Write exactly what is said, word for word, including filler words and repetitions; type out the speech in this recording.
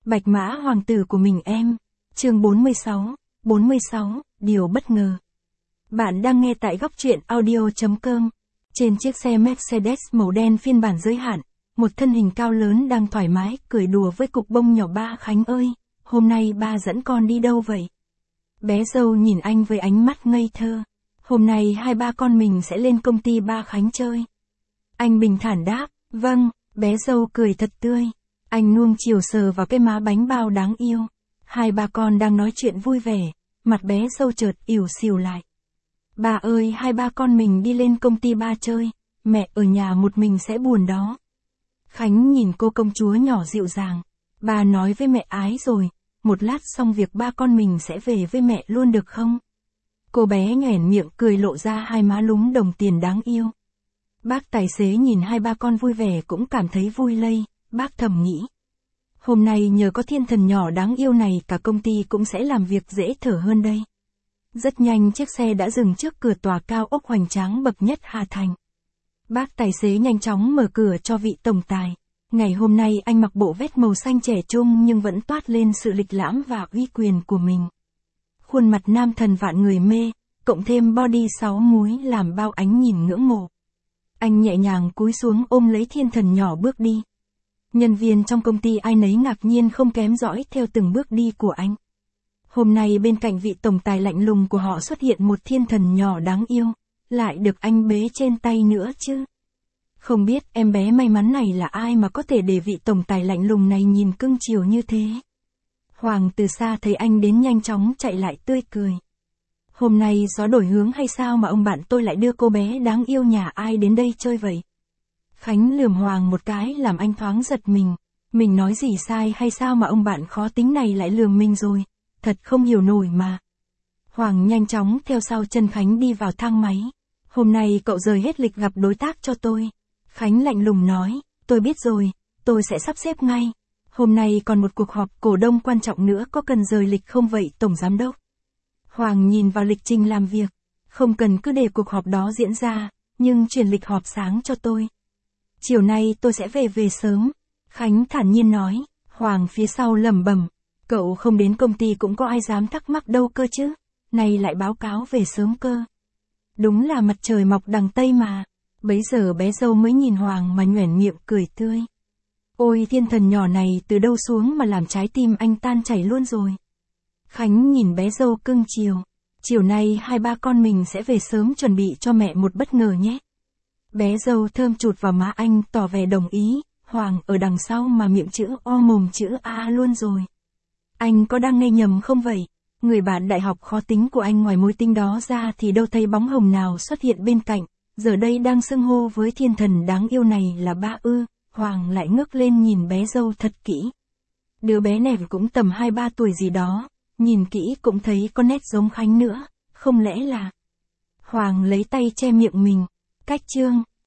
Bạch Mã hoàng tử của mình em. Chương bốn mươi sáu, bốn mươi sáu, điều bất ngờ. Bạn đang nghe tại góc truyện audio chấm com. Trên chiếc xe Mercedes màu đen phiên bản giới hạn, một thân hình cao lớn đang thoải mái cười đùa với cục bông nhỏ. Ba Khánh ơi, hôm nay ba dẫn con đi đâu vậy? Bé dâu nhìn anh với ánh mắt ngây thơ. Hôm nay hai ba con mình sẽ lên công ty Ba Khánh chơi. Anh bình thản đáp, vâng. Bé dâu cười thật tươi. Anh nuông chiều sờ vào cái má bánh bao đáng yêu. Hai ba con đang nói chuyện vui vẻ, mặt bé dâu chợt ỉu xìu lại. Ba ơi, hai ba con mình đi lên công ty ba chơi, mẹ ở nhà một mình sẽ buồn đó. Khánh nhìn cô công chúa nhỏ dịu dàng. Ba nói với mẹ ái rồi, một lát xong việc ba con mình sẽ về với mẹ luôn được không? Cô bé nhoẻn miệng cười lộ ra hai má lúm đồng tiền đáng yêu. Bác tài xế nhìn hai ba con vui vẻ cũng cảm thấy vui lây, bác thầm nghĩ. Hôm nay nhờ có thiên thần nhỏ đáng yêu này cả công ty cũng sẽ làm việc dễ thở hơn đây. Rất nhanh chiếc xe đã dừng trước cửa tòa cao ốc hoành tráng bậc nhất Hà Thành. Bác tài xế nhanh chóng mở cửa cho vị tổng tài. Ngày hôm nay anh mặc bộ vest màu xanh trẻ trung nhưng vẫn toát lên sự lịch lãm và uy quyền của mình. Khuôn mặt nam thần vạn người mê, cộng thêm body sáu múi làm bao ánh nhìn ngưỡng mộ. Anh nhẹ nhàng cúi xuống ôm lấy thiên thần nhỏ bước đi. Nhân viên trong công ty ai nấy ngạc nhiên không kém dõi theo từng bước đi của anh. Hôm nay bên cạnh vị tổng tài lạnh lùng của họ xuất hiện một thiên thần nhỏ đáng yêu, lại được anh bế trên tay nữa chứ. Không biết em bé may mắn này là ai mà có thể để vị tổng tài lạnh lùng này nhìn cưng chiều như thế. Hoàng từ xa thấy anh đến nhanh chóng chạy lại tươi cười. Hôm nay gió đổi hướng hay sao mà ông bạn tôi lại đưa cô bé đáng yêu nhà ai đến đây chơi vậy? Khánh lườm Hoàng một cái làm anh thoáng giật mình. Mình nói gì sai hay sao mà ông bạn khó tính này lại lườm mình rồi? Thật không hiểu nổi mà. Hoàng nhanh chóng theo sau chân Khánh đi vào thang máy. Hôm nay cậu rời hết lịch gặp đối tác cho tôi. Khánh lạnh lùng nói, tôi biết rồi, tôi sẽ sắp xếp ngay. Hôm nay còn một cuộc họp cổ đông quan trọng nữa, có cần rời lịch không vậy tổng giám đốc? Hoàng nhìn vào lịch trình làm việc. Không cần cứ để cuộc họp đó diễn ra, nhưng chuyển lịch họp sáng cho tôi. Chiều nay tôi sẽ về về sớm. Khánh thản nhiên nói. Hoàng phía sau lẩm bẩm. Cậu không đến công ty cũng có ai dám thắc mắc đâu cơ chứ. Này lại báo cáo về sớm cơ. Đúng là mặt trời mọc đằng Tây mà. Bấy giờ bé dâu mới nhìn Hoàng mà nhoẻn miệng cười tươi. Ôi thiên thần nhỏ này từ đâu xuống mà làm trái tim anh tan chảy luôn rồi. Khánh nhìn bé dâu cưng chiều. Chiều nay hai ba con mình sẽ về sớm chuẩn bị cho mẹ một bất ngờ nhé. Bé dâu thơm chụt vào má anh tỏ vẻ đồng ý. Hoàng ở đằng sau mà miệng chữ O mồm chữ A luôn rồi. Anh có đang nghe nhầm không vậy? Người bạn đại học khó tính của anh ngoài mối tình đó ra thì đâu thấy bóng hồng nào xuất hiện bên cạnh. Giờ đây đang xưng hô với thiên thần đáng yêu này là ba ư. Hoàng lại ngước lên nhìn bé dâu thật kỹ. Đứa bé này cũng tầm hai ba tuổi gì đó. Nhìn kỹ cũng thấy có nét giống Khánh nữa. Không lẽ là... Hoàng lấy tay che miệng mình. Cách chương.